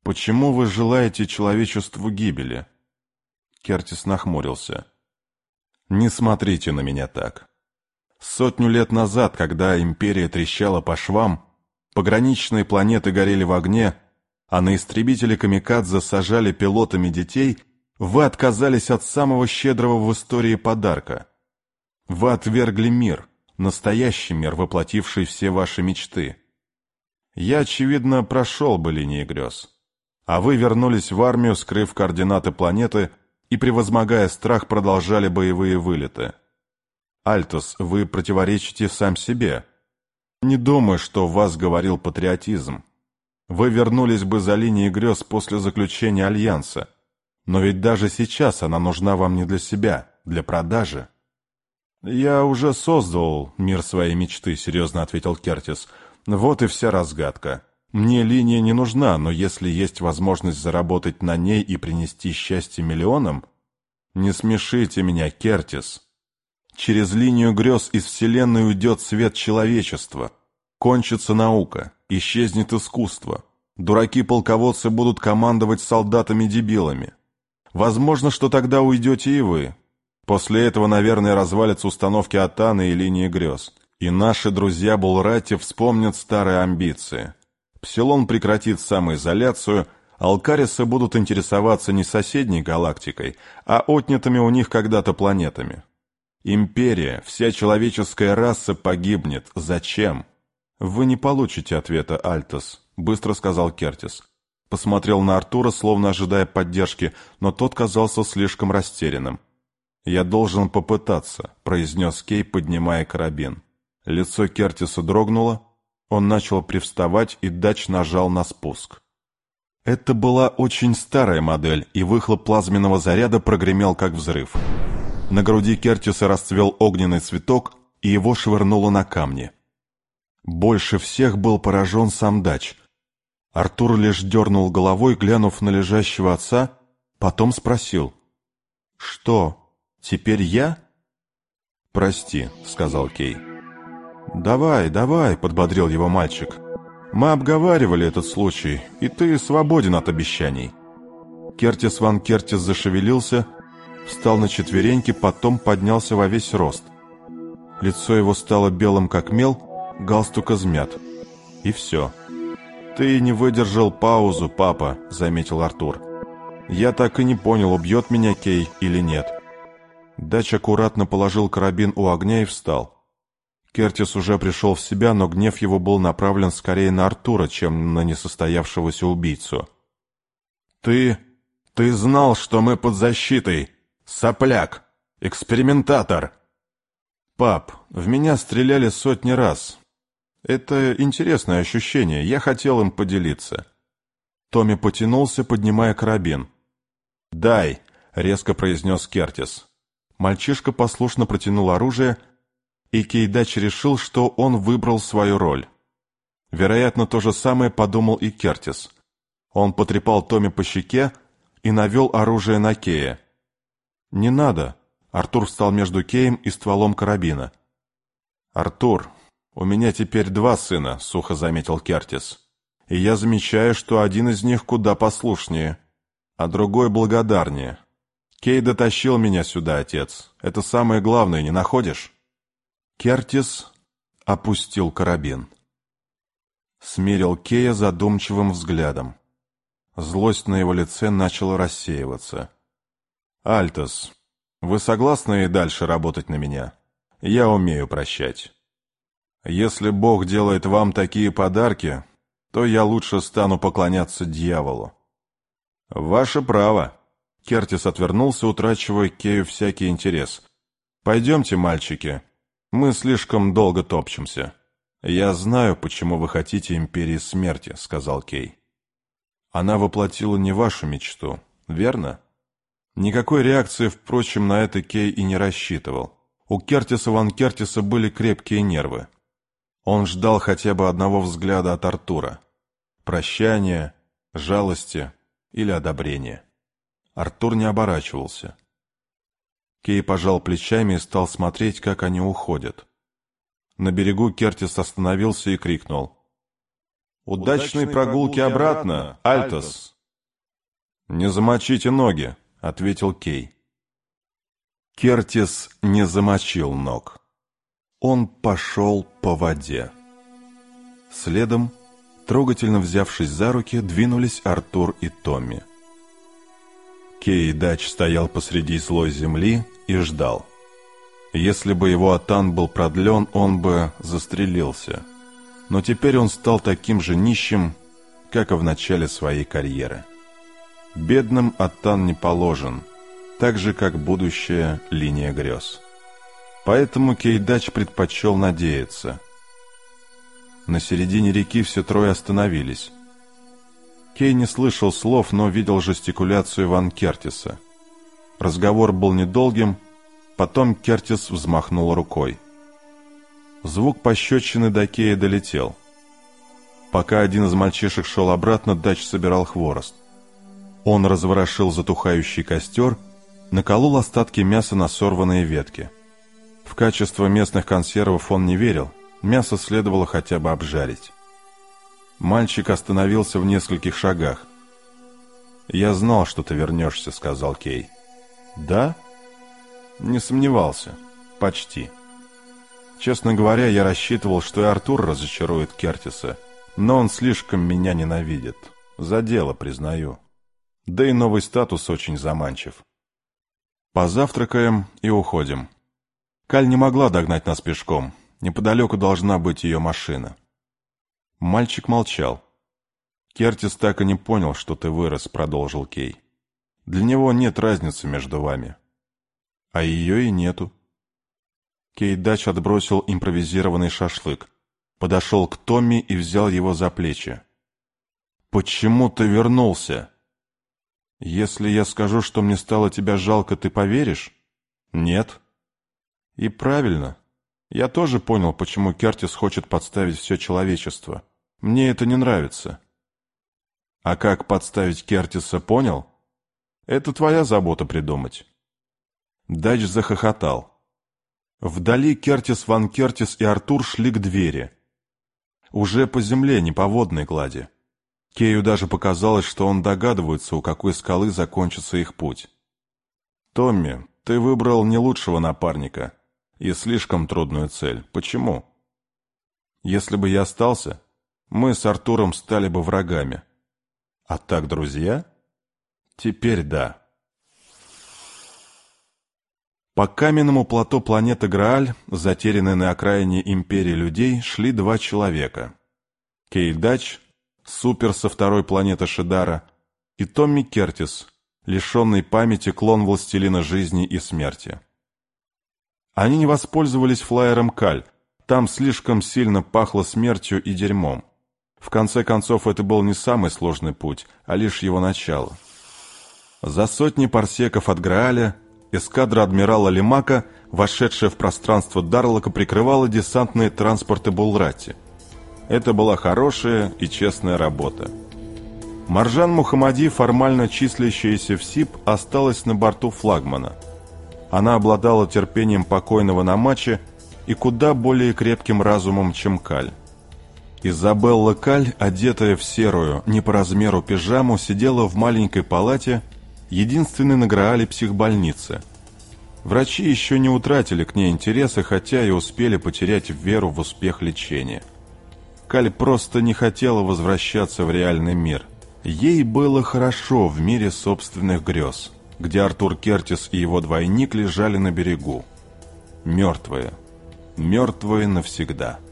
почему вы желаете человечеству гибели?» Кертис нахмурился. «Не смотрите на меня так. 100 лет назад, когда империя трещала по швам, пограничные планеты горели в огне, а на истребители камикадзе сажали пилотами детей, вы отказались от самого щедрого в истории подарка. Вы отвергли мир, настоящий мир, воплотивший все ваши мечты. Я, очевидно, прошел бы линии грез. А вы вернулись в армию, скрыв координаты планеты, и, превозмогая страх, продолжали боевые вылеты. Альтос, вы противоречите сам себе. Не думаю, что в вас говорил патриотизм. Вы вернулись бы за линии грез после заключения Альянса. Но ведь даже сейчас она нужна вам не для себя, для продажи. «Я уже создал мир своей мечты», — серьезно ответил Кертис. «Вот и вся разгадка. Мне линия не нужна, но если есть возможность заработать на ней и принести счастье миллионам...» «Не смешите меня, Кертис. Через линию грез из Вселенной уйдет свет человечества. Кончится наука, исчезнет искусство. Дураки-полководцы будут командовать солдатами-дебилами. Возможно, что тогда уйдете и вы. После этого, наверное, развалятся установки Атаны и линии грез. И наши друзья Булрати вспомнят старые амбиции. Псилон прекратит самоизоляцию, алкарисы будут интересоваться не соседней галактикой, а отнятыми у них когда-то планетами. Империя, вся человеческая раса погибнет. Зачем? «Вы не получите ответа, Альтос», — быстро сказал Кертис. Посмотрел на Артура, словно ожидая поддержки, но тот казался слишком растерянным. «Я должен попытаться», — произнес Кей, поднимая карабин. Лицо Кертиса дрогнуло, он начал привставать, и Дач нажал на спуск. Это была очень старая модель, и выхлоп плазменного заряда прогремел как взрыв. На груди Кертиса расцвел огненный цветок, и его швырнуло на камни. Больше всех был поражен сам Дач. Артур лишь дернул головой, глянув на лежащего отца, потом спросил: «Что, теперь я?» «Прости», — сказал Кей. «Давай, давай», — подбодрил его мальчик. «Мы обговаривали этот случай, и ты свободен от обещаний». Кертис ван Кертис зашевелился, встал на четвереньки, потом поднялся во весь рост. Лицо его стало белым как мел, галстук измят. И все. «Ты не выдержал паузу, папа», — заметил Артур. «Я так и не понял, убьет меня Кей или нет». Дач аккуратно положил карабин у огня и встал. Кертис уже пришел в себя, но гнев его был направлен скорее на Артура, чем на несостоявшегося убийцу. «Ты знал, что мы под защитой! Сопляк! Экспериментатор!» «Пап, в меня стреляли сотни раз. Это интересное ощущение, я хотел им поделиться». Томми потянулся, поднимая карабин. «Дай!» — резко произнес Кертис. Мальчишка послушно протянул оружие, и Кейдач решил, что он выбрал свою роль. Вероятно, то же самое подумал и Кертис. Он потрепал Томми по щеке и навел оружие на Кея. «Не надо!» — Артур встал между Кеем и стволом карабина. «Артур, у меня теперь 2 сына», — сухо заметил Кертис. «И я замечаю, что один из них куда послушнее, а другой благодарнее. Кей дотащил меня сюда, отец. Это самое главное, не находишь?» Кертис опустил карабин. Смерил Кея задумчивым взглядом. Злость на его лице начала рассеиваться. «Альтос, вы согласны и дальше работать на меня? Я умею прощать. Если Бог делает вам такие подарки, то я лучше стану поклоняться дьяволу». «Ваше право». Кертис отвернулся, утрачивая к Кею всякий интерес. «Пойдемте, мальчики. Мы слишком долго топчемся». «Я знаю, почему вы хотите империи смерти», — сказал Кей. «Она воплотила не вашу мечту, верно?» Никакой реакции, впрочем, на это Кей и не рассчитывал. У Кертиса ван Кертиса были крепкие нервы. Он ждал хотя бы одного взгляда от Артура. Прощания, жалости или одобрения. Артур не оборачивался. Кей пожал плечами и стал смотреть, как они уходят. На берегу Кертис остановился и крикнул: «Удачной прогулки обратно, Альтос!» «Не замочите ноги», — ответил Кей. Кертис не замочил ног. Он пошел по воде. Следом, трогательно взявшись за руки, двинулись Артур и Томми. Кей Дач стоял посреди злой земли и ждал. Если бы его атан был продлен, он бы застрелился. Но теперь он стал таким же нищим, как и в начале своей карьеры. Бедным атан не положен, так же, как будущая линия грез. Поэтому Кей Дач предпочел надеяться. На середине реки все трое остановились. Кей не слышал слов, но видел жестикуляцию Ван Кертиса. Разговор был недолгим, потом Кертис взмахнул рукой. Звук пощечины до Кея долетел. Пока один из мальчишек шел обратно, Дач собирал хворост. Он разворошил затухающий костер, наколол остатки мяса на сорванные ветки. В качество местных консервов он не верил, мясо следовало хотя бы обжарить. Мальчик остановился в нескольких шагах. «Я знал, что ты вернешься», — сказал Кей. «Да?» «Не сомневался. Почти. Честно говоря, я рассчитывал, что и Артур разочарует Кертиса, но он слишком меня ненавидит. За дело, признаю. Да и новый статус очень заманчив. Позавтракаем и уходим. Каль не могла догнать нас пешком. Неподалеку должна быть ее машина». Мальчик молчал. «Кертис так и не понял, что ты вырос», — продолжил Кей. «Для него нет разницы между вами». «А ее и нету». Кей Дач отбросил импровизированный шашлык, подошел к Томми и взял его за плечи. «Почему ты вернулся?» «Если я скажу, что мне стало тебя жалко, ты поверишь?» «Нет». «И правильно. Я тоже понял, почему Кертис хочет подставить все человечество. Мне это не нравится». «А как подставить Кертиса, понял? Это твоя забота придумать». Дач захохотал. Вдали Кертис, Ван Кертис и Артур шли к двери. Уже по земле, не по водной глади. Кею даже показалось, что он догадывается, у какой скалы закончится их путь. «Томми, ты выбрал не лучшего напарника и слишком трудную цель. Почему? Если бы я остался, мы с Артуром стали бы врагами. А так, друзья? Теперь да». По каменному плато планеты Грааль, затерянной на окраине империи людей, шли два человека. Кей Дач, супер со второй планеты Шидара, и Томми Кертис, лишенный памяти клон властелина жизни и смерти. Они не воспользовались флайером Каль, там слишком сильно пахло смертью и дерьмом. В конце концов, это был не самый сложный путь, а лишь его начало. За сотни парсеков от Грааля эскадра адмирала Лимака, вошедшая в пространство Дарлока, прикрывала десантные транспорты Булрати. Это была хорошая и честная работа. Маржан Мухаммади, формально числящаяся в СИП, осталась на борту флагмана. Она обладала терпением покойного Намачи и куда более крепким разумом, чем Каль. Изабелла Каль, одетая в серую, не по размеру пижаму, сидела в маленькой палате, единственной на Граале психбольницы. Врачи еще не утратили к ней интереса, хотя и успели потерять веру в успех лечения. Каль просто не хотела возвращаться в реальный мир. Ей было хорошо в мире собственных грез, где Артур Кертис и его двойник лежали на берегу. Мертвые. Мертвые навсегда.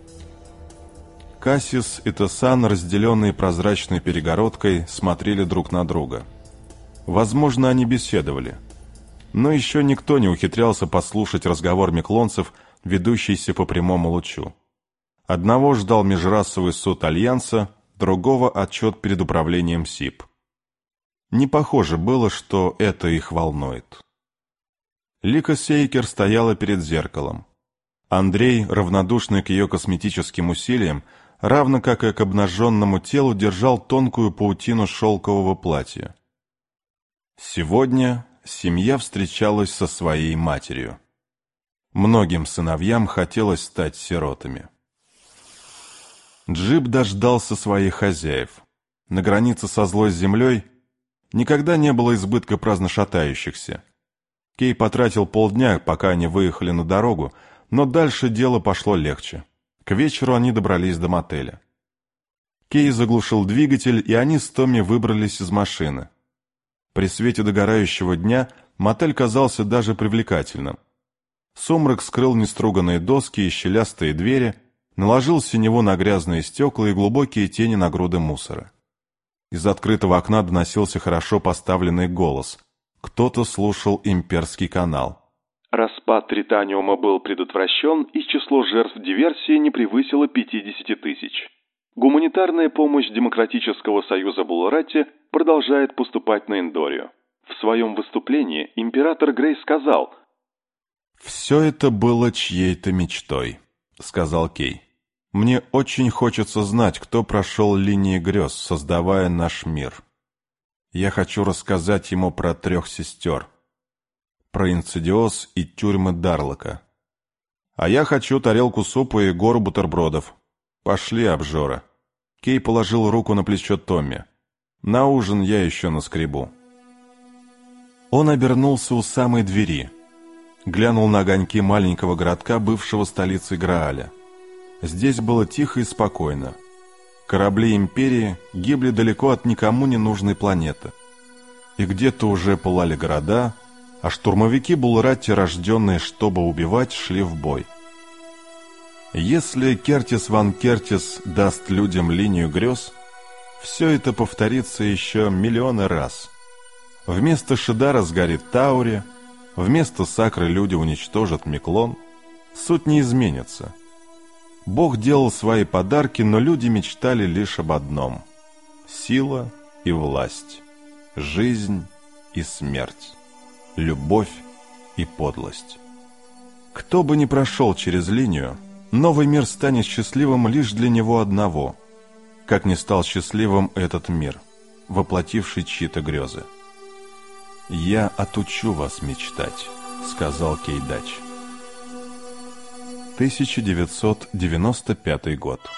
Кассис и Тессан, разделенные прозрачной перегородкой, смотрели друг на друга. Возможно, они беседовали. Но еще никто не ухитрялся послушать разговор меклонцев, ведущийся по прямому лучу. Одного ждал межрасовый суд Альянса, другого отчет перед управлением СИП. Не похоже было, что это их волнует. Лика Сейкер стояла перед зеркалом. Андрей, равнодушный к ее косметическим усилиям, равно как и к обнаженному телу, держал тонкую паутину шелкового платья. Сегодня семья встречалась со своей матерью. Многим сыновьям хотелось стать сиротами. Джип дождался своих хозяев. На границе со злой землей Никогда не было избытка праздно шатающихся. Кей потратил полдня, пока они выехали на дорогу, но дальше дело пошло легче. К вечеру они добрались до мотеля. Кей заглушил двигатель, и они с Томми выбрались из машины. При свете догорающего дня мотель казался даже привлекательным. Сумрак скрыл неструганные доски и щелястые двери, наложил синеву на грязные стекла и глубокие тени на груды мусора. Из открытого окна доносился хорошо поставленный голос. Кто-то слушал имперский канал. Распад Тританиума был предотвращен, и число жертв диверсии не превысило 50 тысяч. Гуманитарная помощь Демократического союза Булрати продолжает поступать на Эндорию. В своем выступлении император Грей сказал: «Все это было чьей-то мечтой», — сказал Кей. «Мне очень хочется знать, кто прошел линии грез, создавая наш мир. Я хочу рассказать ему про 3 сестер, про Инсидиоз и тюрьмы Дарлока. А я хочу тарелку супа и гору бутербродов. Пошли, обжора». Кей положил руку на плечо Томми. «На ужин я еще наскребу». Он обернулся у самой двери, глянул на огоньки маленького городка, бывшего столицей Грааля. Здесь было тихо и спокойно. Корабли Империи гибли далеко от никому не нужной планеты. И где-то уже пылали города, а штурмовики Булрати, рожденные, чтобы убивать, шли в бой. Если Кертис Ван Кертис даст людям линию грез, все это повторится еще миллионы раз. Вместо Шидара сгорит Таури, вместо Сакры люди уничтожат Миклон. Суть не изменится. Бог делал свои подарки, но люди мечтали лишь об одном — сила и власть, жизнь и смерть, любовь и подлость. Кто бы ни прошел через линию, новый мир станет счастливым лишь для него одного, как не стал счастливым этот мир, воплотивший чьи-то грезы. «Я отучу вас мечтать», — сказал Кейдач. 1995 год.